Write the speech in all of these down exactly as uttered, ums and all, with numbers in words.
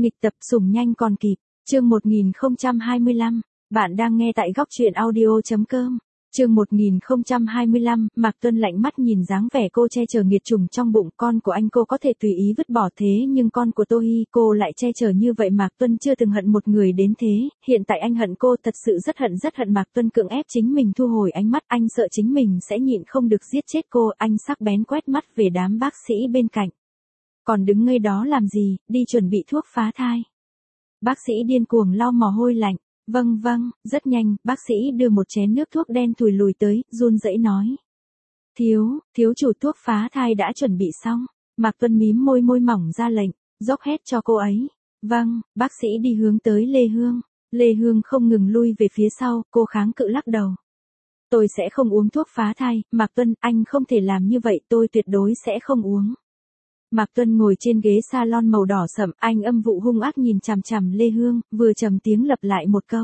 Nghịch tập sủng nhanh còn kịp, chương một nghìn không trăm hai mươi lăm, bạn đang nghe tại góc truyện audio.com. Chương một nghìn không trăm hai mươi lăm, Mạc Tuân lạnh mắt nhìn dáng vẻ cô che chở nghiệt chủng trong bụng, con của anh cô có thể tùy ý vứt bỏ thế nhưng con của Tô Hi cô lại che chở như vậy. Mạc Tuân chưa từng hận một người đến thế, hiện tại anh hận cô, thật sự rất hận rất hận. Mạc Tuân cưỡng ép chính mình thu hồi ánh mắt, anh sợ chính mình sẽ nhịn không được giết chết cô, anh sắc bén quét mắt về đám bác sĩ bên cạnh. Còn đứng ngây đó làm gì, đi chuẩn bị thuốc phá thai. Bác sĩ điên cuồng lau mồ hôi lạnh. Vâng vâng, rất nhanh, bác sĩ đưa một chén nước thuốc đen thùi lùi tới, run rẩy nói. Thiếu, thiếu chủ thuốc phá thai đã chuẩn bị xong. Mạc Tuân mím môi môi mỏng ra lệnh, dốc hết cho cô ấy. Vâng, bác sĩ đi hướng tới Lê Hương. Lê Hương không ngừng lui về phía sau, cô kháng cự lắc đầu. Tôi sẽ không uống thuốc phá thai, Mạc Tuân, anh không thể làm như vậy, tôi tuyệt đối sẽ không uống. Mạc Tuân ngồi trên ghế salon màu đỏ sẫm, anh âm vụ hung ác nhìn chằm chằm Lê Hương, vừa trầm tiếng lặp lại một câu.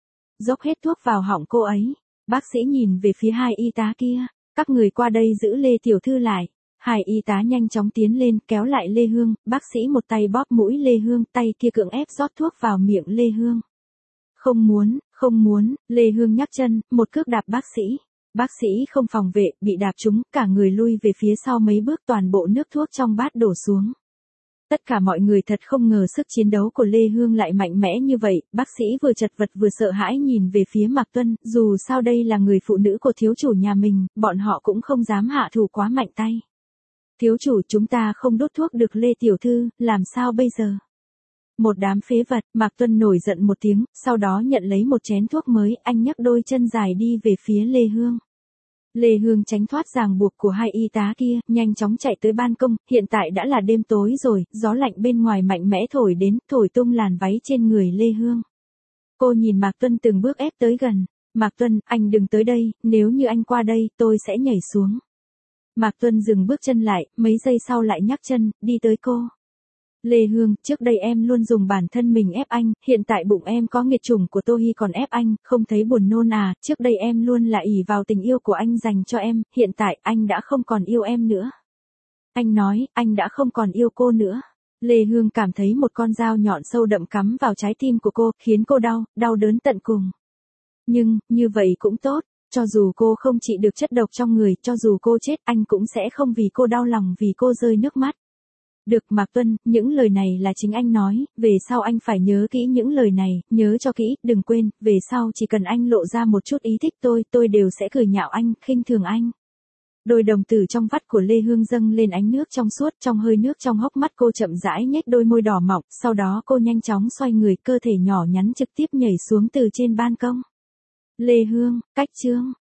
Dốc hết thuốc vào họng cô ấy. Bác sĩ nhìn về phía hai y tá kia, các người qua đây giữ Lê tiểu thư lại. Hai y tá nhanh chóng tiến lên, kéo lại Lê Hương, bác sĩ một tay bóp mũi Lê Hương, tay kia cưỡng ép rót thuốc vào miệng Lê Hương. Không muốn, không muốn, Lê Hương nhắc chân, một cước đạp bác sĩ. Bác sĩ không phòng vệ, bị đạp trúng, cả người lui về phía sau mấy bước, toàn bộ nước thuốc trong bát đổ xuống. Tất cả mọi người thật không ngờ sức chiến đấu của Lê Hương lại mạnh mẽ như vậy, bác sĩ vừa chật vật vừa sợ hãi nhìn về phía Mạc Tuân, dù sao đây là người phụ nữ của thiếu chủ nhà mình, bọn họ cũng không dám hạ thủ quá mạnh tay. Thiếu chủ, chúng ta không đốt thuốc được Lê tiểu thư, làm sao bây giờ? Một đám phế vật, Mạc Tuân nổi giận một tiếng, sau đó nhận lấy một chén thuốc mới, anh nhấc đôi chân dài đi về phía Lê Hương. Lê Hương tránh thoát ràng buộc của hai y tá kia, nhanh chóng chạy tới ban công, hiện tại đã là đêm tối rồi, gió lạnh bên ngoài mạnh mẽ thổi đến, thổi tung làn váy trên người Lê Hương. Cô nhìn Mạc Tuân từng bước ép tới gần, Mạc Tuân, anh đừng tới đây, nếu như anh qua đây, tôi sẽ nhảy xuống. Mạc Tuân dừng bước chân lại, mấy giây sau lại nhắc chân, đi tới cô. Lê Hương, trước đây em luôn dùng bản thân mình ép anh, hiện tại bụng em có nghiệt chủng của Tô Hi còn ép anh, không thấy buồn nôn à, trước đây em luôn là ỷ vào tình yêu của anh dành cho em, hiện tại anh đã không còn yêu em nữa. Anh nói, anh đã không còn yêu cô nữa. Lê Hương cảm thấy một con dao nhọn sâu đậm cắm vào trái tim của cô, khiến cô đau, đau đớn tận cùng. Nhưng, như vậy cũng tốt, cho dù cô không trị được chất độc trong người, cho dù cô chết, anh cũng sẽ không vì cô đau lòng vì cô rơi nước mắt. Được Mạc Tuân, những lời này là chính anh nói, về sau anh phải nhớ kỹ những lời này, nhớ cho kỹ, đừng quên, về sau chỉ cần anh lộ ra một chút ý thích tôi, tôi đều sẽ cười nhạo anh, khinh thường anh. Đôi đồng tử trong vắt của Lê Hương dâng lên ánh nước trong suốt, trong hơi nước trong hốc mắt cô chậm rãi nhếch đôi môi đỏ mọng, sau đó cô nhanh chóng xoay người, cơ thể nhỏ nhắn trực tiếp nhảy xuống từ trên ban công. Lê Hương, cách chương.